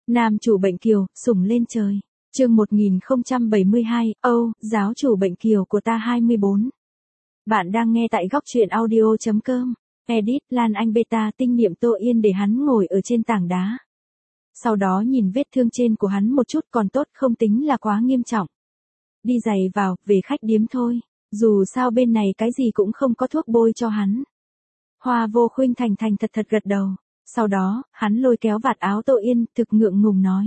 Nam chủ bệnh kiều, sủng lên trời. Chương 1072, Âu, giáo chủ bệnh kiều của ta 24. Bạn đang nghe tại góc truyện audio.com. Edit, Lan Anh beta tinh niệm Tô Yên để hắn ngồi ở trên tảng đá. Sau đó nhìn vết thương trên của hắn một chút còn tốt, không tính là quá nghiêm trọng. Đi giày vào, về khách điếm thôi. Dù sao bên này cái gì cũng không có thuốc bôi cho hắn. Hoa Vô Khuynh thành thật gật đầu. Sau đó, hắn lôi kéo vạt áo Tô Yên, thực ngượng ngùng nói.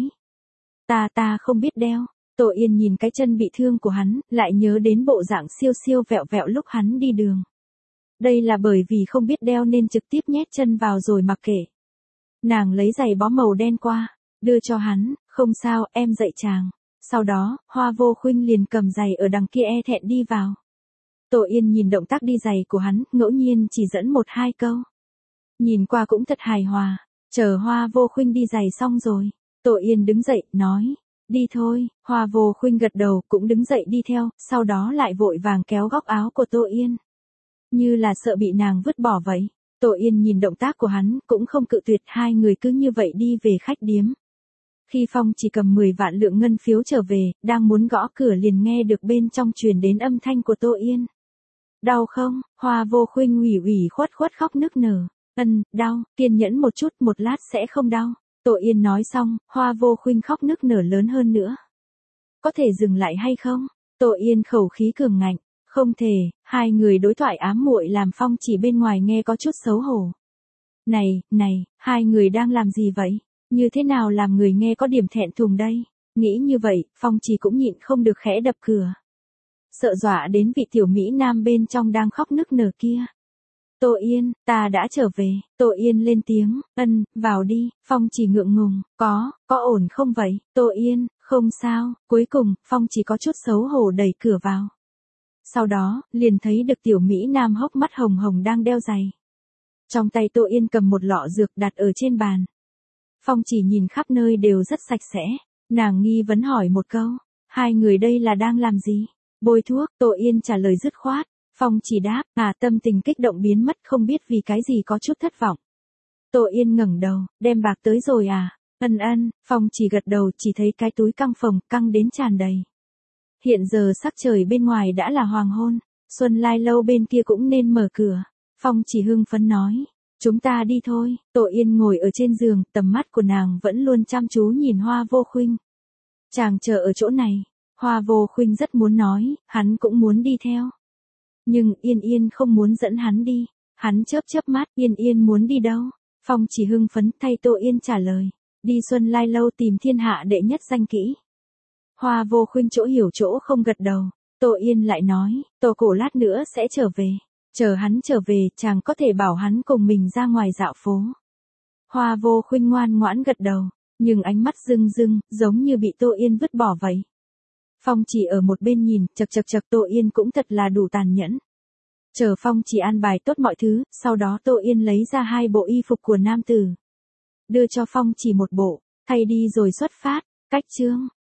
Ta không biết đeo. Tô Yên nhìn cái chân bị thương của hắn, lại nhớ đến bộ dạng siêu vẹo vẹo lúc hắn đi đường. Đây là bởi vì không biết đeo nên trực tiếp nhét chân vào rồi mặc kệ. Nàng lấy giày bó màu đen qua, đưa cho hắn, không sao, em dạy chàng. Sau đó, Hoa Vô Khuynh liền cầm giày ở đằng kia thẹn đi vào. Tô Yên nhìn động tác đi giày của hắn, ngẫu nhiên chỉ dẫn 1-2 câu. Nhìn qua cũng thật hài hòa, chờ Hoa Vô Khuynh đi giày xong rồi. Tô Yên đứng dậy, nói, đi thôi, Hoa Vô Khuynh gật đầu cũng đứng dậy đi theo, sau đó lại vội vàng kéo góc áo của Tô Yên. Như là sợ bị nàng vứt bỏ vậy. Tô Yên nhìn động tác của hắn, cũng không cự tuyệt, hai người cứ như vậy đi về khách điếm. Khi Phong chỉ cầm 10 vạn lượng ngân phiếu trở về, đang muốn gõ cửa liền nghe được bên trong truyền đến âm thanh của Tô Yên. Đau không? Hoa Vô Khuynh ủy khuất khóc nức nở. Đau, kiên nhẫn một chút, một lát sẽ không đau. Tô Yên nói xong, Hoa Vô Khuynh khóc nức nở lớn hơn nữa. Có thể dừng lại hay không? Tô Yên khẩu khí cường ngạnh. Không thể, hai người đối thoại ám muội làm Phong chỉ bên ngoài nghe có chút xấu hổ. Này, hai người đang làm gì vậy? Như thế nào làm người nghe có điểm thẹn thùng đây? Nghĩ như vậy, Phong chỉ cũng nhịn không được khẽ đập cửa. Sợ dọa đến vị tiểu Mỹ Nam bên trong đang khóc nức nở kia. Tô Yên, ta đã trở về. Tô Yên lên tiếng, vào đi. Phong chỉ ngượng ngùng, có ổn không vậy? Tô Yên, không sao. Cuối cùng, Phong chỉ có chút xấu hổ đẩy cửa vào. Sau đó, liền thấy được tiểu Mỹ Nam hốc mắt hồng hồng đang đeo giày. Trong tay Tô Yên cầm một lọ dược đặt ở trên bàn. Phong chỉ nhìn khắp nơi đều rất sạch sẽ. Nàng nghi vấn hỏi một câu, hai người đây là đang làm gì? Bôi thuốc. Tô Yên trả lời dứt khoát. Phong chỉ đáp, tâm tình kích động biến mất, không biết vì cái gì có chút thất vọng. Tô Yên ngẩng đầu, đem bạc tới rồi à? Phong chỉ gật đầu, chỉ thấy cái túi căng phồng, căng đến tràn đầy. Hiện giờ sắc trời bên ngoài đã là hoàng hôn, Xuân Lai lâu bên kia cũng nên mở cửa. Phong chỉ hưng phấn nói, chúng ta đi thôi. Tô Yên ngồi ở trên giường, tầm mắt của nàng vẫn luôn chăm chú nhìn Hoa Vô Khuynh. Chàng chờ ở chỗ này. Hoa Vô Khuynh rất muốn nói, hắn cũng muốn đi theo. Nhưng Yên không muốn dẫn hắn đi. Hắn chớp mắt, Yên muốn đi đâu? Phong chỉ hưng phấn thay Tô Yên trả lời, đi Xuân Lai lâu tìm thiên hạ đệ nhất danh kỹ. Hoa Vô Khuynh chỗ hiểu chỗ không gật đầu. Tô Yên lại nói, Tô Cổ lát nữa sẽ trở về. Chờ hắn trở về, chàng có thể bảo hắn cùng mình ra ngoài dạo phố. Hoa Vô Khuynh ngoan ngoãn gật đầu, nhưng ánh mắt rưng giống như bị Tô Yên vứt bỏ vậy. Phong chỉ ở một bên nhìn, chật Tô Yên cũng thật là đủ tàn nhẫn. Chờ Phong chỉ an bài tốt mọi thứ, sau đó Tô Yên lấy ra 2 bộ y phục của nam tử. Đưa cho Phong chỉ một bộ, thay đi rồi xuất phát. Cách chương